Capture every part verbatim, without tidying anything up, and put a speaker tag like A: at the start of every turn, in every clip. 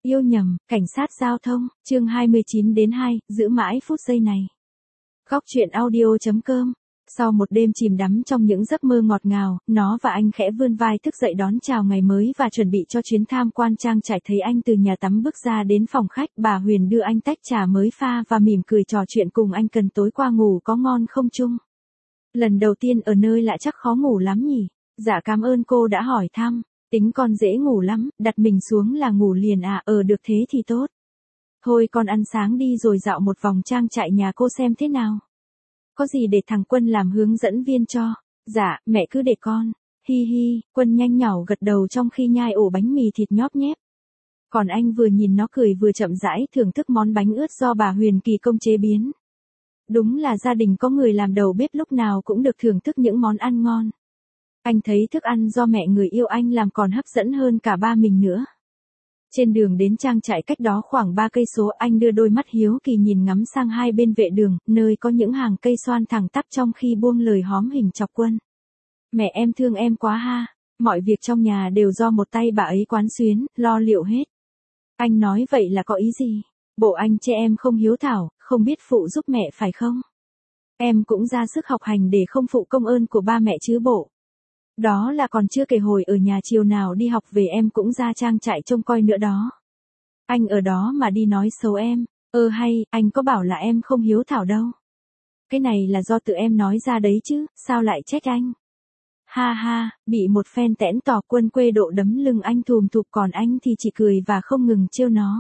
A: Yêu nhầm, cảnh sát giao thông, chương hai mươi chín đến hai, giữ mãi phút giây này. Góc truyện audio.com. Sau một đêm chìm đắm trong những giấc mơ ngọt ngào, nó và anh khẽ vươn vai thức dậy đón chào ngày mới và chuẩn bị cho chuyến tham quan trang trại. Thấy anh từ nhà tắm bước ra đến phòng khách, bà Huyền đưa anh tách trà mới pha và mỉm cười trò chuyện cùng anh. Cần tối qua ngủ có ngon không Trung? Lần đầu tiên ở nơi lạ chắc khó ngủ lắm nhỉ? Dạ cảm ơn cô đã hỏi thăm. Tính con dễ ngủ lắm, đặt mình xuống là ngủ liền à, ờ được thế thì tốt. Thôi con ăn sáng đi rồi dạo một vòng trang trại nhà cô xem thế nào. Có gì để thằng Quân làm hướng dẫn viên cho? Dạ, mẹ cứ để con. Hi hi, Quân nhanh nhỏ gật đầu trong khi nhai ổ bánh mì thịt nhóp nhép. Còn anh vừa nhìn nó cười vừa chậm rãi thưởng thức món bánh ướt do bà Huyền kỳ công chế biến. Đúng là gia đình có người làm đầu bếp lúc nào cũng được thưởng thức những món ăn ngon. Anh thấy thức ăn do mẹ người yêu anh làm còn hấp dẫn hơn cả ba mình nữa. Trên đường đến trang trại cách đó khoảng ba cây số, anh đưa đôi mắt hiếu kỳ nhìn ngắm sang hai bên vệ đường, nơi có những hàng cây xoan thẳng tắp trong khi buông lời hóm hình chọc Quân. Mẹ em thương em quá ha, mọi việc trong nhà đều do một tay bà ấy quán xuyến, lo liệu hết. Anh nói vậy là có ý gì? Bộ anh chê em không hiếu thảo, không biết phụ giúp mẹ phải không? Em cũng ra sức học hành để không phụ công ơn của ba mẹ chứ bộ. Đó là còn chưa kể hồi ở nhà chiều nào đi học về em cũng ra trang trại trông coi nữa đó. Anh ở đó mà đi nói xấu em, ơ hay, anh có bảo là em không hiếu thảo đâu. Cái này là do tự em nói ra đấy chứ, sao lại trách anh? Ha ha, bị một phen tẽn tỏ Quân quê độ đấm lưng anh thùm thụp, còn anh thì chỉ cười và không ngừng trêu nó.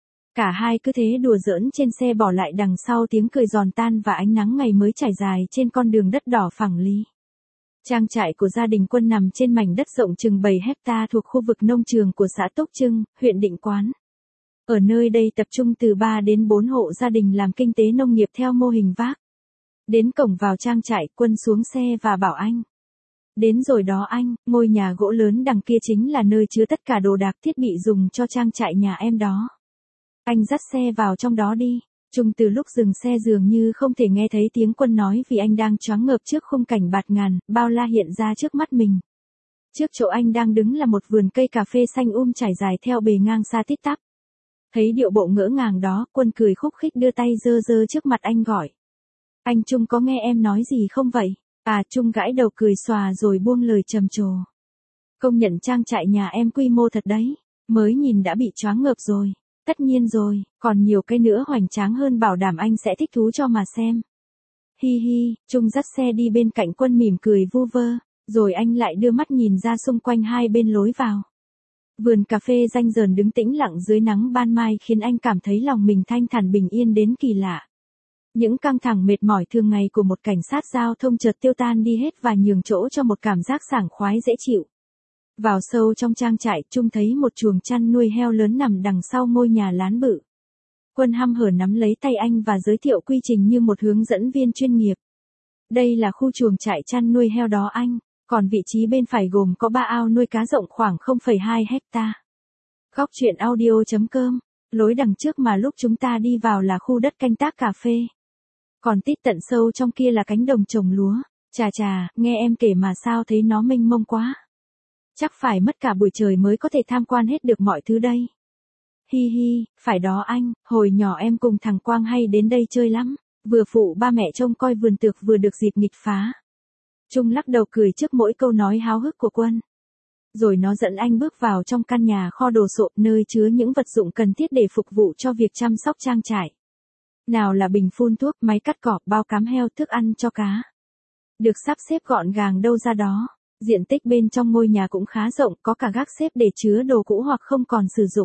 A: Cả hai cứ thế đùa giỡn trên xe, bỏ lại đằng sau tiếng cười giòn tan và ánh nắng ngày mới trải dài trên con đường đất đỏ phẳng lì. Trang trại của gia đình Quân nằm trên mảnh đất rộng chừng bảy hecta thuộc khu vực nông trường của xã Tốc Trưng, huyện Định Quán. Ở nơi đây tập trung từ ba đến bốn hộ gia đình làm kinh tế nông nghiệp theo mô hình vác. Đến cổng vào trang trại, Quân xuống xe và bảo anh. Đến rồi đó anh, ngôi nhà gỗ lớn đằng kia chính là nơi chứa tất cả đồ đạc thiết bị dùng cho trang trại nhà em đó. Anh dắt xe vào trong đó đi. Trung từ lúc dừng xe dường như không thể nghe thấy tiếng Quân nói vì anh đang choáng ngợp trước khung cảnh bạt ngàn, bao la hiện ra trước mắt mình. Trước chỗ anh đang đứng là một vườn cây cà phê xanh um trải dài theo bề ngang xa tít tắp. Thấy điệu bộ ngỡ ngàng đó, Quân cười khúc khích đưa tay giơ giơ trước mặt anh gọi. Anh Trung có nghe em nói gì không vậy? À, Trung gãi đầu cười xòa rồi buông lời trầm trồ. Công nhận trang trại nhà em quy mô thật đấy, mới nhìn đã bị choáng ngợp rồi. Tất nhiên rồi, còn nhiều cái nữa hoành tráng hơn, bảo đảm anh sẽ thích thú cho mà xem. Hi hi, Trung dắt xe đi bên cạnh Quân mỉm cười vu vơ, rồi anh lại đưa mắt nhìn ra xung quanh hai bên lối vào. Vườn cà phê ranh rờn đứng tĩnh lặng dưới nắng ban mai khiến anh cảm thấy lòng mình thanh thản bình yên đến kỳ lạ. Những căng thẳng mệt mỏi thường ngày của một cảnh sát giao thông chợt tiêu tan đi hết và nhường chỗ cho một cảm giác sảng khoái dễ chịu. Vào sâu trong trang trại, Trung thấy một chuồng chăn nuôi heo lớn nằm đằng sau ngôi nhà lán bự. Quân hăm hở nắm lấy tay anh và giới thiệu quy trình như một hướng dẫn viên chuyên nghiệp. Đây là khu chuồng trại chăn nuôi heo đó anh, còn vị trí bên phải gồm có ba ao nuôi cá rộng khoảng không phẩy hai hecta. Góc truyện audio.com, lối đằng trước mà lúc chúng ta đi vào là khu đất canh tác cà phê. Còn tít tận sâu trong kia là cánh đồng trồng lúa. Chà chà, nghe em kể mà sao thấy nó mênh mông quá. Chắc phải mất cả buổi trời mới có thể tham quan hết được mọi thứ đây. Hi hi, phải đó anh, hồi nhỏ em cùng thằng Quang hay đến đây chơi lắm, vừa phụ ba mẹ trông coi vườn tược vừa được dịp nghịch phá. Trung lắc đầu cười trước mỗi câu nói háo hức của Quân. Rồi nó dẫn anh bước vào trong căn nhà kho đồ sộ, nơi chứa những vật dụng cần thiết để phục vụ cho việc chăm sóc trang trại. Nào là bình phun thuốc, máy cắt cỏ, bao cám heo, thức ăn cho cá. Được sắp xếp gọn gàng đâu ra đó. Diện tích bên trong ngôi nhà cũng khá rộng, có cả gác xếp để chứa đồ cũ hoặc không còn sử dụng.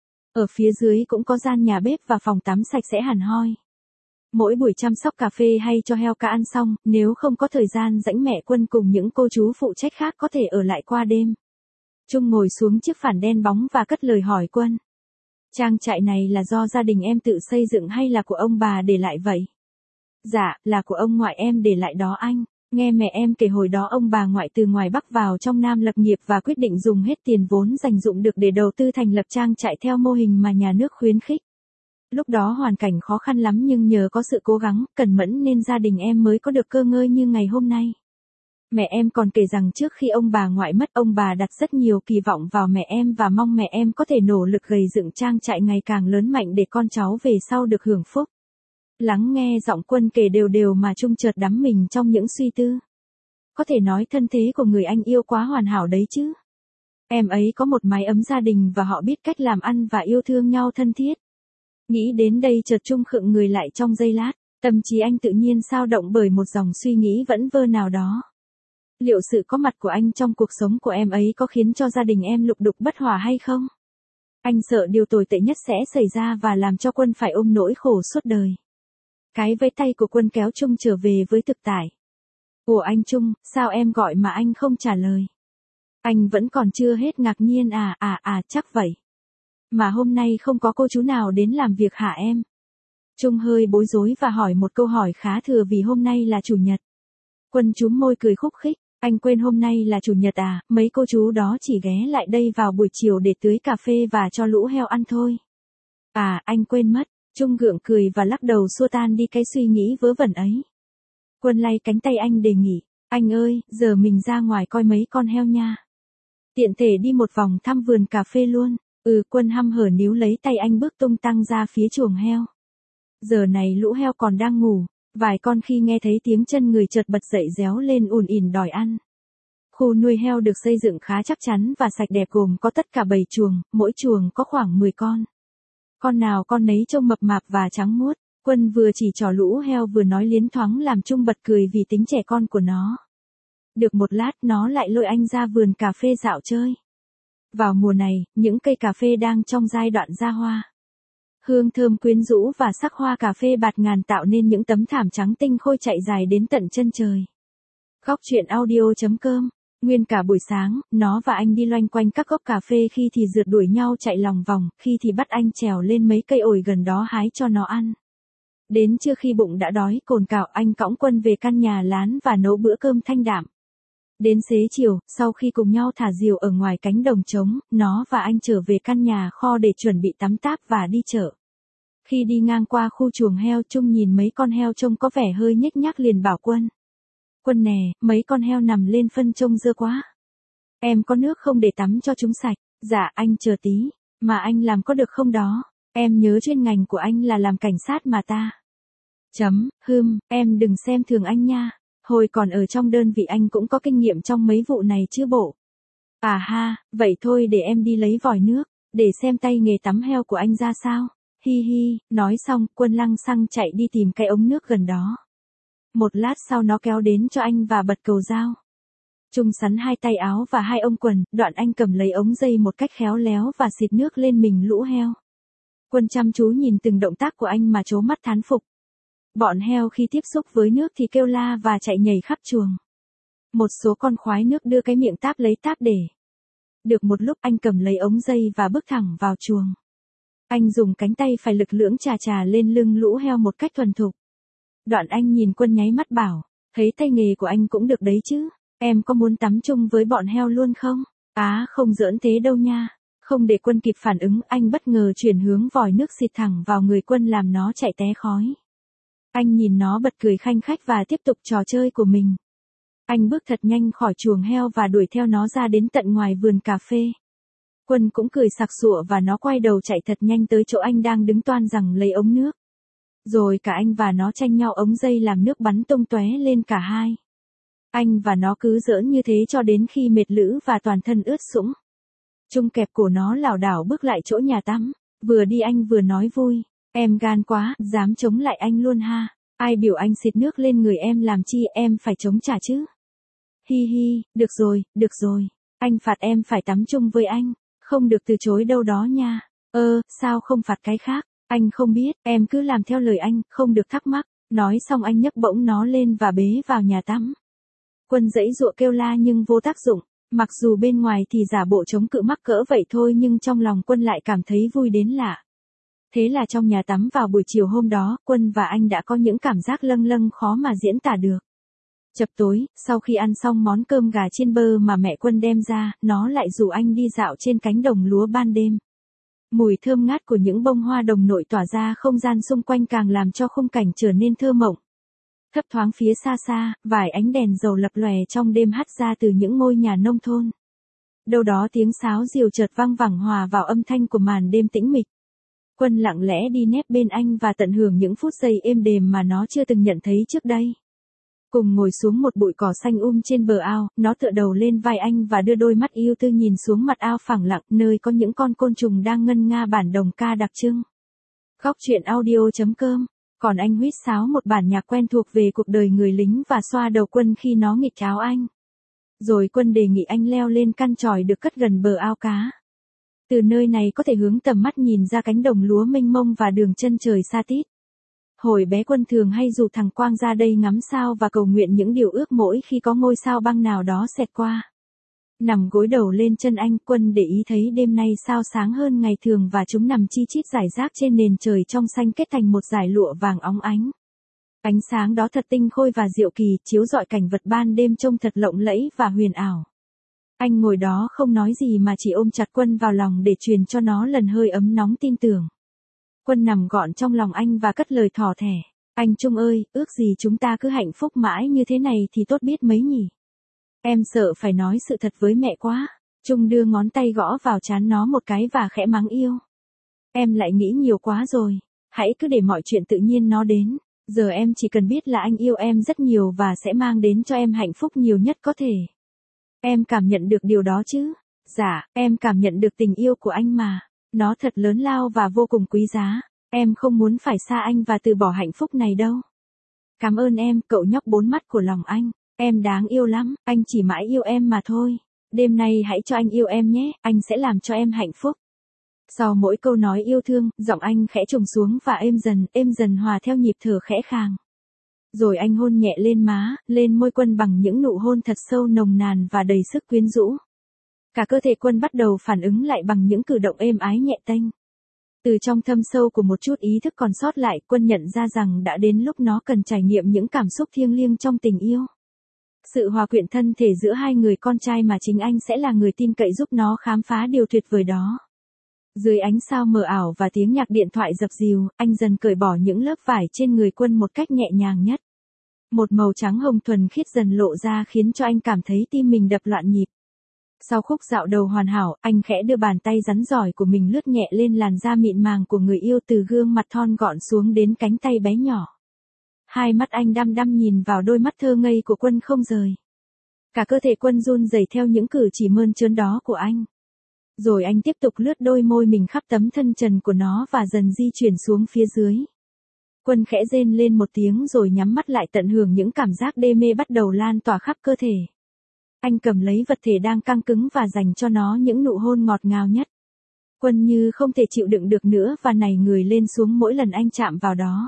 A: Ở phía dưới cũng có gian nhà bếp và phòng tắm sạch sẽ hẳn hoi. Mỗi buổi chăm sóc cà phê hay cho heo cá ăn xong, nếu không có thời gian rảnh, mẹ Quân cùng những cô chú phụ trách khác có thể ở lại qua đêm. Trung ngồi xuống chiếc phản đen bóng và cất lời hỏi Quân. Trang trại này là do gia đình em tự xây dựng hay là của ông bà để lại vậy? Dạ, là của ông ngoại em để lại đó anh. Nghe mẹ em kể hồi đó ông bà ngoại từ ngoài Bắc vào trong Nam lập nghiệp và quyết định dùng hết tiền vốn dành dụm được để đầu tư thành lập trang trại theo mô hình mà nhà nước khuyến khích. Lúc đó hoàn cảnh khó khăn lắm nhưng nhờ có sự cố gắng, cẩn mẫn nên gia đình em mới có được cơ ngơi như ngày hôm nay. Mẹ em còn kể rằng trước khi ông bà ngoại mất, ông bà đặt rất nhiều kỳ vọng vào mẹ em và mong mẹ em có thể nỗ lực gầy dựng trang trại ngày càng lớn mạnh để con cháu về sau được hưởng phúc. Lắng nghe giọng Quân kể đều đều mà Trung chợt đắm mình trong những suy tư. Có thể nói thân thế của người anh yêu quá hoàn hảo đấy chứ. Em ấy có một mái ấm gia đình và họ biết cách làm ăn và yêu thương nhau thân thiết. Nghĩ đến đây chợt Trung khựng người lại trong giây lát, tâm trí anh tự nhiên xao động bởi một dòng suy nghĩ vẩn vơ nào đó. Liệu sự có mặt của anh trong cuộc sống của em ấy có khiến cho gia đình em lục đục bất hòa hay không? Anh sợ điều tồi tệ nhất sẽ xảy ra và làm cho Quân phải ôm nỗi khổ suốt đời. Cái vẫy tay của Quân kéo Trung trở về với thực tại. Ủa anh Trung, sao em gọi mà anh không trả lời? Anh vẫn còn chưa hết ngạc nhiên à à à chắc vậy. Mà hôm nay không có cô chú nào đến làm việc hả em? Trung hơi bối rối và hỏi một câu hỏi khá thừa vì hôm nay là chủ nhật. Quân chúm môi cười khúc khích, anh quên hôm nay là chủ nhật à, mấy cô chú đó chỉ ghé lại đây vào buổi chiều để tưới cà phê và cho lũ heo ăn thôi. À, anh quên mất, Trung gượng cười và lắc đầu xua tan đi cái suy nghĩ vớ vẩn ấy. Quân lay cánh tay anh đề nghị, anh ơi, giờ mình ra ngoài coi mấy con heo nha. Tiện thể đi một vòng thăm vườn cà phê luôn. Ừ, Quân hăm hở níu lấy tay anh bước tung tăng ra phía chuồng heo. Giờ này lũ heo còn đang ngủ, vài con khi nghe thấy tiếng chân người chợt bật dậy réo lên ùn ỉn đòi ăn. Khu nuôi heo được xây dựng khá chắc chắn và sạch đẹp gồm có tất cả bảy chuồng, mỗi chuồng có khoảng mười con. Con nào con nấy trông mập mạp và trắng muốt. Quân vừa chỉ trỏ lũ heo vừa nói liến thoáng làm Trung bật cười vì tính trẻ con của nó. Được một lát nó lại lôi anh ra vườn cà phê dạo chơi. Vào mùa này, những cây cà phê đang trong giai đoạn ra hoa. Hương thơm quyến rũ và sắc hoa cà phê bạt ngàn tạo nên những tấm thảm trắng tinh khôi chạy dài đến tận chân trời. Góc truyện audio chấm com. Nguyên cả buổi sáng, nó và anh đi loanh quanh các gốc cà phê, khi thì rượt đuổi nhau chạy lòng vòng, khi thì bắt anh trèo lên mấy cây ổi gần đó hái cho nó ăn. Đến trưa khi bụng đã đói cồn cào, anh cõng Quân về căn nhà lán và nấu bữa cơm thanh đạm. Đến xế chiều, sau khi cùng nhau thả diều ở ngoài cánh đồng trống, nó và anh trở về căn nhà kho để chuẩn bị tắm táp và đi chợ. Khi đi ngang qua khu chuồng heo, Trung nhìn mấy con heo trông có vẻ hơi nhếch nhác liền bảo Quân. Quân nè, mấy con heo nằm lên phân trông dơ quá. Em có nước không để tắm cho chúng sạch? Dạ anh chờ tí, mà anh làm có được không đó? Em nhớ chuyên ngành của anh là làm cảnh sát mà ta. Chấm, hưm, em đừng xem thường anh nha. Hồi còn ở trong đơn vị anh cũng có kinh nghiệm trong mấy vụ này chứ bộ. À ha, vậy thôi để em đi lấy vòi nước, để xem tay nghề tắm heo của anh ra sao. Hi hi, nói xong, Quân lăng xăng chạy đi tìm cái ống nước gần đó. Một lát sau nó kéo đến cho anh và bật cầu dao. Trung sắn hai tay áo và hai ống quần, đoạn anh cầm lấy ống dây một cách khéo léo và xịt nước lên mình lũ heo. Quân chăm chú nhìn từng động tác của anh mà trố mắt thán phục. Bọn heo khi tiếp xúc với nước thì kêu la và chạy nhảy khắp chuồng. Một số con khoái nước đưa cái miệng táp lấy táp để. Được một lúc anh cầm lấy ống dây và bước thẳng vào chuồng. Anh dùng cánh tay phải lực lưỡng chà chà lên lưng lũ heo một cách thuần thục. Đoạn anh nhìn Quân nháy mắt bảo, thấy tay nghề của anh cũng được đấy chứ, em có muốn tắm chung với bọn heo luôn không? Á, không giỡn thế đâu nha. Không để Quân kịp phản ứng, anh bất ngờ chuyển hướng vòi nước xịt thẳng vào người Quân làm nó chạy té khói. Anh nhìn nó bật cười khanh khách và tiếp tục trò chơi của mình. Anh bước thật nhanh khỏi chuồng heo và đuổi theo nó ra đến tận ngoài vườn cà phê. Quân cũng cười sặc sụa và nó quay đầu chạy thật nhanh tới chỗ anh đang đứng toan rằng lấy ống nước. Rồi cả anh và nó tranh nhau ống dây làm nước bắn tung tóe lên cả hai. Anh và nó cứ giỡn như thế cho đến khi mệt lử và toàn thân ướt sũng. Trung kẹp cổ nó lảo đảo bước lại chỗ nhà tắm, vừa đi anh vừa nói vui, em gan quá, dám chống lại anh luôn ha, ai biểu anh xịt nước lên người em làm chi, em phải chống trả chứ. Hi hi, được rồi, được rồi, anh phạt em phải tắm chung với anh, không được từ chối đâu đó nha. Ơ, sao không phạt cái khác, anh không biết, em cứ làm theo lời anh, không được thắc mắc. Nói xong anh nhấc bổng nó lên và bế vào nhà tắm. Quân giãy giụa kêu la nhưng vô tác dụng, mặc dù bên ngoài thì giả bộ chống cự mắc cỡ vậy thôi nhưng trong lòng Quân lại cảm thấy vui đến lạ. Thế là trong nhà tắm vào buổi chiều hôm đó, Quân và anh đã có những cảm giác lâng lâng khó mà diễn tả được. Chập tối, sau khi ăn xong món cơm gà chiên bơ mà mẹ Quân đem ra, nó lại rủ anh đi dạo trên cánh đồng lúa ban đêm. Mùi thơm ngát của những bông hoa đồng nội tỏa ra không gian xung quanh càng làm cho khung cảnh trở nên thơ mộng. Thấp thoáng phía xa xa, vài ánh đèn dầu lập lòe trong đêm hắt ra từ những ngôi nhà nông thôn. Đâu đó tiếng sáo diều chợt vang vẳng hòa vào âm thanh của màn đêm tĩnh mịch. Quân lặng lẽ đi nép bên anh và tận hưởng những phút giây êm đềm mà nó chưa từng nhận thấy trước đây. Cùng ngồi xuống một bụi cỏ xanh um trên bờ ao, nó tựa đầu lên vai anh và đưa đôi mắt yêu tư nhìn xuống mặt ao phẳng lặng, nơi có những con côn trùng đang ngân nga bản đồng ca đặc trưng. Góc truyện audio chấm com. Còn anh huýt sáo một bản nhạc quen thuộc về cuộc đời người lính và xoa đầu Quân khi nó nghịch áo anh. Rồi Quân đề nghị anh leo lên căn chòi được cất gần bờ ao cá. Từ nơi này có thể hướng tầm mắt nhìn ra cánh đồng lúa mênh mông và đường chân trời xa tít. Hồi bé Quân thường hay rủ thằng Quang ra đây ngắm sao và cầu nguyện những điều ước mỗi khi có ngôi sao băng nào đó xẹt qua. Nằm gối đầu lên chân anh, Quân để ý thấy đêm nay sao sáng hơn ngày thường và chúng nằm chi chít rải rác trên nền trời trong xanh kết thành một dải lụa vàng óng ánh. Ánh sáng đó thật tinh khôi và diệu kỳ, chiếu rọi cảnh vật ban đêm trông thật lộng lẫy và huyền ảo. Anh ngồi đó không nói gì mà chỉ ôm chặt Quân vào lòng để truyền cho nó lần hơi ấm nóng tin tưởng. Quân nằm gọn trong lòng anh và cất lời thỏ thẻ. Anh Trung ơi, ước gì chúng ta cứ hạnh phúc mãi như thế này thì tốt biết mấy nhỉ. Em sợ phải nói sự thật với mẹ quá. Trung đưa ngón tay gõ vào trán nó một cái và khẽ mắng yêu. Em lại nghĩ nhiều quá rồi. Hãy cứ để mọi chuyện tự nhiên nó đến. Giờ em chỉ cần biết là anh yêu em rất nhiều và sẽ mang đến cho em hạnh phúc nhiều nhất có thể. Em cảm nhận được điều đó chứ? Dạ, em cảm nhận được tình yêu của anh mà. Nó thật lớn lao và vô cùng quý giá. Em không muốn phải xa anh và từ bỏ hạnh phúc này đâu. Cảm ơn em, cậu nhóc bốn mắt của lòng anh. Em đáng yêu lắm, anh chỉ mãi yêu em mà thôi. Đêm nay hãy cho anh yêu em nhé, anh sẽ làm cho em hạnh phúc. Sau mỗi câu nói yêu thương, giọng anh khẽ trùng xuống và êm dần, êm dần hòa theo nhịp thở khẽ khàng. Rồi anh hôn nhẹ lên má, lên môi Quân bằng những nụ hôn thật sâu nồng nàn và đầy sức quyến rũ. Cả cơ thể Quân bắt đầu phản ứng lại bằng những cử động êm ái nhẹ tênh. Từ trong thâm sâu của một chút ý thức còn sót lại, Quân nhận ra rằng đã đến lúc nó cần trải nghiệm những cảm xúc thiêng liêng trong tình yêu. Sự hòa quyện thân thể giữa hai người con trai mà chính anh sẽ là người tin cậy giúp nó khám phá điều tuyệt vời đó. Dưới ánh sao mờ ảo và tiếng nhạc điện thoại dập dìu, anh dần cởi bỏ những lớp vải trên người Quân một cách nhẹ nhàng nhất. Một màu trắng hồng thuần khiết dần lộ ra khiến cho anh cảm thấy tim mình đập loạn nhịp. Sau khúc dạo đầu hoàn hảo, anh khẽ đưa bàn tay rắn rỏi của mình lướt nhẹ lên làn da mịn màng của người yêu từ gương mặt thon gọn xuống đến cánh tay bé nhỏ. Hai mắt anh đăm đăm nhìn vào đôi mắt thơ ngây của Quân không rời. Cả cơ thể Quân run rẩy theo những cử chỉ mơn trớn đó của anh. Rồi anh tiếp tục lướt đôi môi mình khắp tấm thân trần của nó và dần di chuyển xuống phía dưới. Quân khẽ rên lên một tiếng rồi nhắm mắt lại tận hưởng những cảm giác đê mê bắt đầu lan tỏa khắp cơ thể. Anh cầm lấy vật thể đang căng cứng và dành cho nó những nụ hôn ngọt ngào nhất. Quân như không thể chịu đựng được nữa và nảy người lên xuống mỗi lần anh chạm vào đó.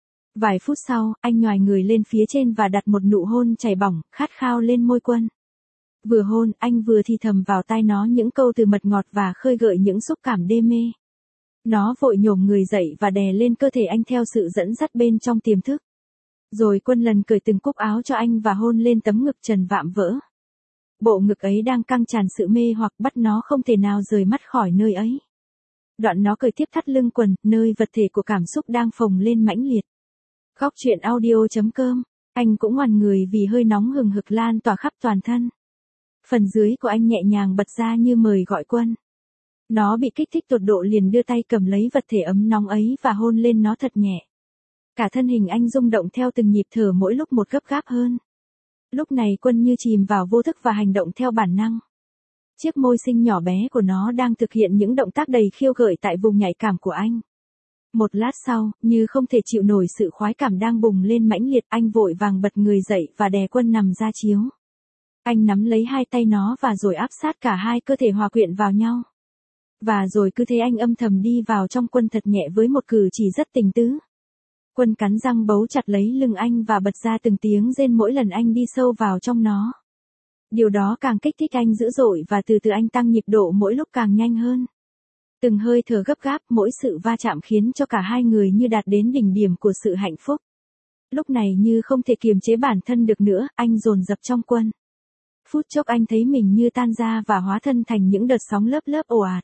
A: Vài phút sau, anh nhoài người lên phía trên và đặt một nụ hôn chảy bỏng, khát khao lên môi Quân. Vừa hôn, anh vừa thì thầm vào tai nó những câu từ mật ngọt và khơi gợi những xúc cảm đê mê. Nó vội nhổm người dậy và đè lên cơ thể anh theo sự dẫn dắt bên trong tiềm thức. Rồi Quân lần cởi từng cúc áo cho anh và hôn lên tấm ngực trần vạm vỡ. Bộ ngực ấy đang căng tràn sự mê hoặc bắt nó không thể nào rời mắt khỏi nơi ấy. Đoạn nó cởi tiếp thắt lưng quần, nơi vật thể của cảm xúc đang phồng lên mãnh liệt. Góc truyện audio chấm com. Anh cũng ngoằn người vì hơi nóng hừng hực lan tỏa khắp toàn thân. Phần dưới của anh nhẹ nhàng bật ra như mời gọi Quân. Nó bị kích thích tột độ liền đưa tay cầm lấy vật thể ấm nóng ấy và hôn lên nó thật nhẹ. Cả thân hình anh rung động theo từng nhịp thở mỗi lúc một gấp gáp hơn. Lúc này Quân như chìm vào vô thức và hành động theo bản năng. Chiếc môi xinh nhỏ bé của nó đang thực hiện những động tác đầy khiêu gợi tại vùng nhạy cảm của anh. Một lát sau, như không thể chịu nổi sự khoái cảm đang bùng lên mãnh liệt, anh vội vàng bật người dậy và đè Quân nằm ra chiếu. Anh nắm lấy hai tay nó và rồi áp sát cả hai cơ thể hòa quyện vào nhau. Và rồi cứ thế anh âm thầm đi vào trong Quân thật nhẹ với một cử chỉ rất tình tứ. Quân cắn răng bấu chặt lấy lưng anh và bật ra từng tiếng rên mỗi lần anh đi sâu vào trong nó. Điều đó càng kích thích anh dữ dội và từ từ anh tăng nhịp độ mỗi lúc càng nhanh hơn. Từng hơi thở gấp gáp, mỗi sự va chạm khiến cho cả hai người như đạt đến đỉnh điểm của sự hạnh phúc. Lúc này như không thể kiềm chế bản thân được nữa, anh dồn dập trong Quân. Phút chốc anh thấy mình như tan ra và hóa thân thành những đợt sóng lớp lớp ồ ạt.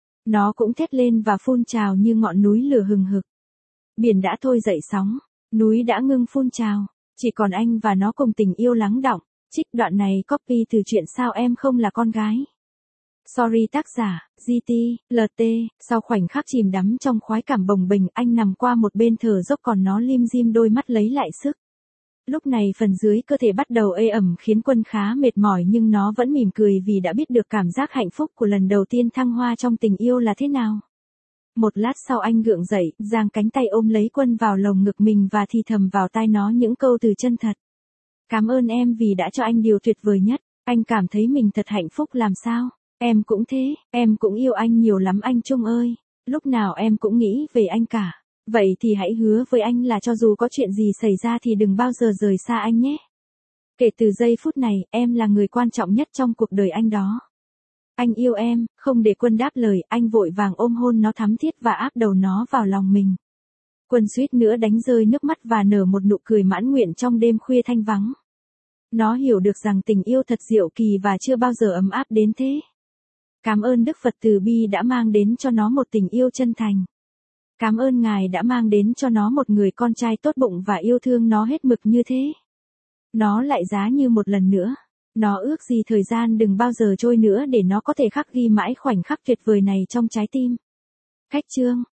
A: Nó cũng thét lên và phun trào như ngọn núi lửa hừng hực. Biển đã thôi dậy sóng, núi đã ngưng phun trào. Chỉ còn anh và nó cùng tình yêu lắng đọng. Trích đoạn này copy từ truyện Sao Em Không Là Con Gái. Sorry tác giả, giê tê, lờ tê, sau khoảnh khắc chìm đắm trong khoái cảm bồng bềnh, anh nằm qua một bên thở dốc còn nó lim dim đôi mắt lấy lại sức. Lúc này phần dưới cơ thể bắt đầu ê ẩm khiến Quân khá mệt mỏi nhưng nó vẫn mỉm cười vì đã biết được cảm giác hạnh phúc của lần đầu tiên thăng hoa trong tình yêu là thế nào. Một lát sau anh gượng dậy, giang cánh tay ôm lấy Quân vào lồng ngực mình và thì thầm vào tai nó những câu từ chân thật. Cảm ơn em vì đã cho anh điều tuyệt vời nhất, anh cảm thấy mình thật hạnh phúc làm sao. Em cũng thế, em cũng yêu anh nhiều lắm anh Trung ơi, lúc nào em cũng nghĩ về anh cả. Vậy thì hãy hứa với anh là cho dù có chuyện gì xảy ra thì đừng bao giờ rời xa anh nhé. Kể từ giây phút này, em là người quan trọng nhất trong cuộc đời anh đó. Anh yêu em, không để Quân đáp lời, anh vội vàng ôm hôn nó thắm thiết và áp đầu nó vào lòng mình. Quân suýt nữa đánh rơi nước mắt và nở một nụ cười mãn nguyện trong đêm khuya thanh vắng. Nó hiểu được rằng tình yêu thật diệu kỳ và chưa bao giờ ấm áp đến thế. Cảm ơn Đức Phật Từ Bi đã mang đến cho nó một tình yêu chân thành. Cảm ơn Ngài đã mang đến cho nó một người con trai tốt bụng và yêu thương nó hết mực như thế. Nó lại giá như một lần nữa. Nó ước gì thời gian đừng bao giờ trôi nữa để nó có thể khắc ghi mãi khoảnh khắc tuyệt vời này trong trái tim. Khách chương